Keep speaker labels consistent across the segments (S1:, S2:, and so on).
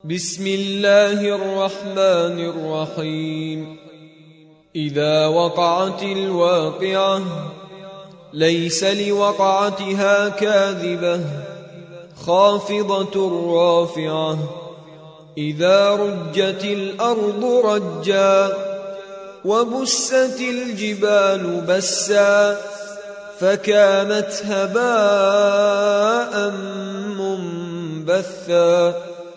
S1: بسم الله الرحمن الرحيم. إذا وقعت الواقعة ليس لوقعتها كاذبة خافضة رافعة. إذا رجت الأرض رجا وبست الجبال بسا فكانت هباء منبثا.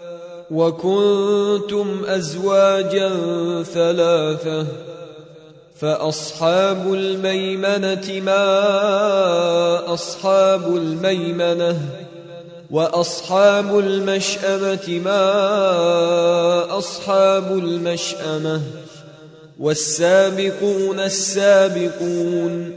S1: وكنتم أزواجا ثلاثة فأصحاب الميمنة ما أصحاب الميمنة وأصحاب المشأمة ما أصحاب المشأمة. والسابقون السابقون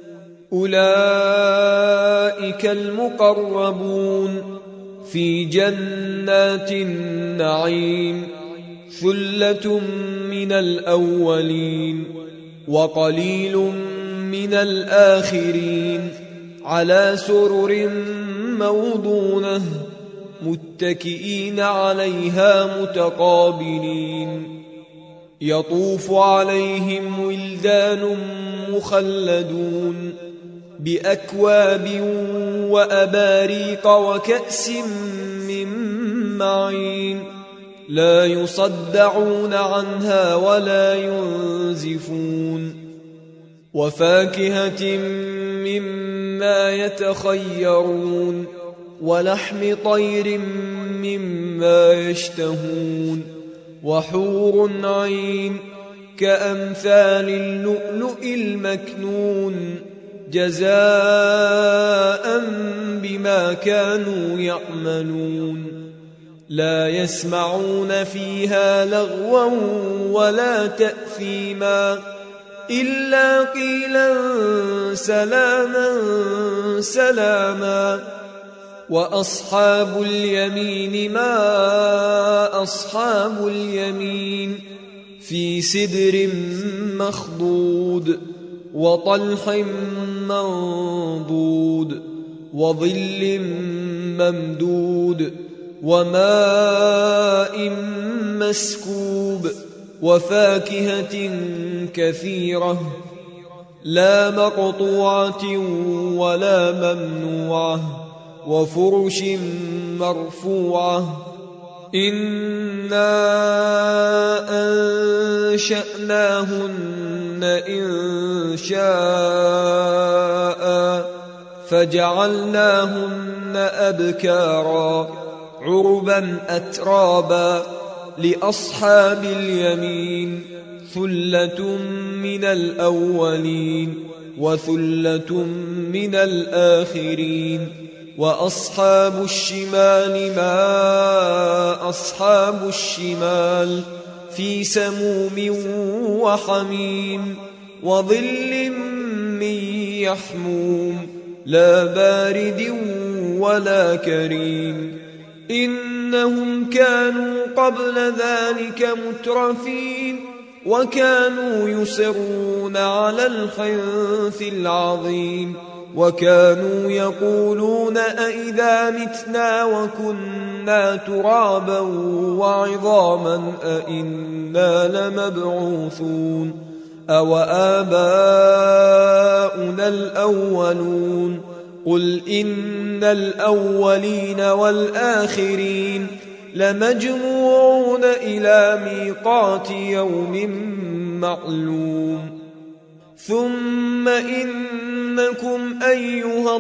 S1: أولئك المقربون في جنات النعيم. ثلة من الأولين وقليل من الآخرين على سرر موضونة متكئين عليها متقابلين. يطوف عليهم ولدان مخلدون بأكواب وأباريق وكأس من معين لا يصدعون عنها ولا ينزفون. وفاكهة مما يتخيرون ولحم طير مما يشتهون. وحور عين كأمثال اللؤلؤ المكنون جزاء بما كانوا يعملون. لا يسمعون فيها لغوا ولا تأثيما إلا قيلا سلاما سلاما. وأصحاب اليمين ما أصحاب اليمين في سدر مخضود وطلح منضود وظل ممدود وماء مسكوب وفاكهة كثيرة لا مقطوعة ولا ممنوعة وفرش مرفوعة. إنا أنشأناهن إنشاء فجعلناهن أبكارا عربا أترابا لأصحاب اليمين. ثلة من الأولين وثلة من الآخرين. وأصحاب الشمال ما أصحاب الشمال في سموم وحميم وظل من يحموم لا بارد ولا كريم. إنهم كانوا قبل ذلك مترفين وكانوا يصرون على الحنث العظيم. وكانوا يقولون أئذا متنا وكنا ترابا وعظاما أئنا لمبعوثون أو آباؤنا الأولون. قل إن الأولين والآخرين لمجموعون إلى ميقات يوم معلوم. ثم إنكم أيها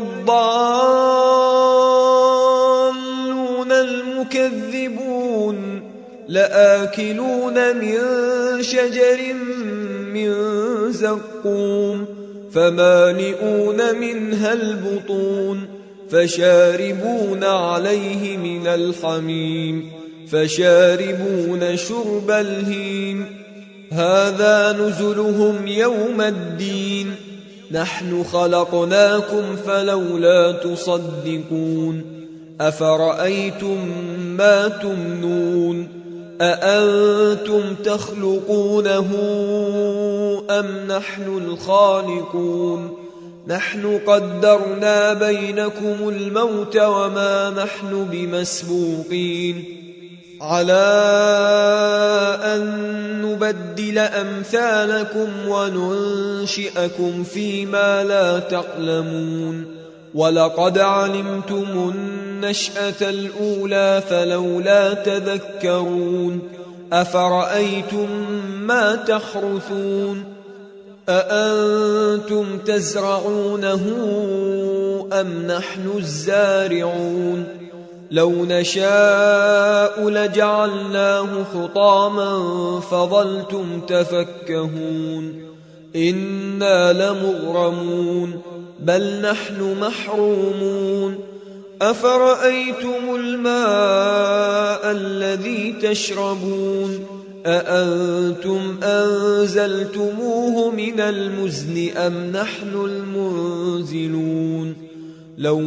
S1: الضالون المكذبون لآكلون من شجر من زقوم فمالئون منها البطون فشاربون عليه من الحميم فشاربون شرب الهيم. هذا نزلهم يوم الدين. نحن خلقناكم فلولا تصدقون. أفرأيتم ما تمنون أأنتم تخلقونه أم نحن الخالقون. نحن قدرنا بينكم الموت وما نحن بمسبوقين على أن نبدل أمثالكم وننشئكم فيما لا تعلمون ولقد علمتم النشأة الأولى فلولا تذكرون أفرأيتم ما تحرثون أأنتم تزرعونه أم نحن الزارعون لو نشاء لجعلناه حطاما فظلتم تفكهون إنا لمغرمون بل نحن محرومون أفرأيتم الماء الذي تشربون أأنتم أنزلتموه من المزن أم نحن المنزلون لو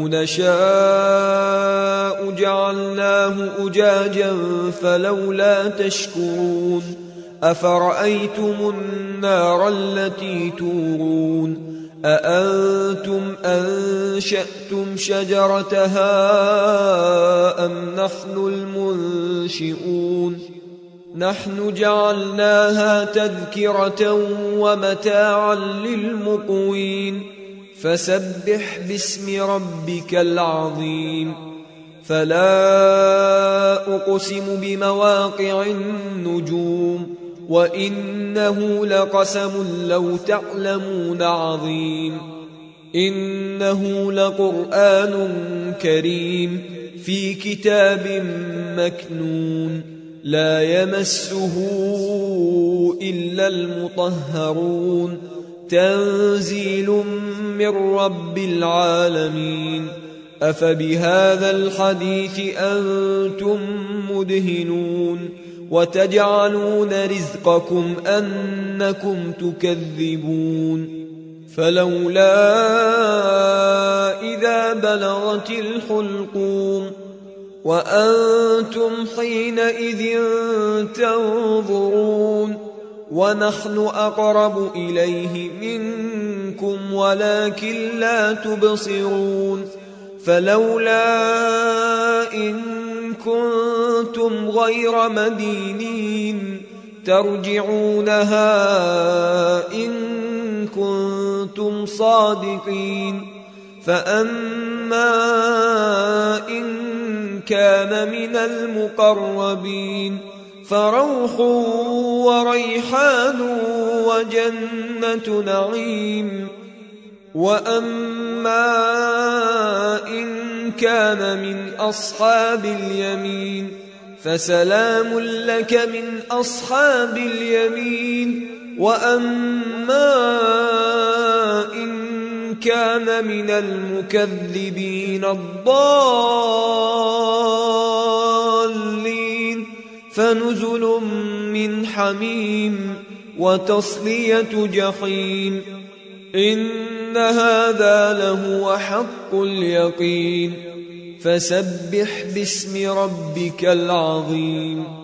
S1: نشاء جعلناه أجاجا فلولا تشكرون أفرأيتم النار التي تورون أأنتم أنشأتم شجرتها أم نحن المنشئون نحن جعلناها تذكرة ومتاعا للمقوين فسبح باسم ربك العظيم فلا أقسم بمواقع النجوم وإنه لقسم لو تعلمون عظيم إنه لقرآن كريم في كتاب مكنون لا يمسه إلا المطهرون تنزيل من رب العالمين أفبهذا الحديث أنتم مدهنون وتجعلون رزقكم أنكم تكذبون فلولا إذا بلغت الحلقوم وأنتم حينئذ تنظرون ونحن أقرب إليه منكم ولكن لا تبصرون فلولا إن كنتم غير مدينين ترجعونها إن كنتم صادقين فأما إن كان من المقربين فروح وريحان وجنة نعيم وأما إن كان من أصحاب اليمين فسلام لك من أصحاب اليمين وأما إن كان من المكذبين الضالين فنزل من حميم وتصلية جحيم إن هذا لهو حق اليقين فسبح باسم ربك العظيم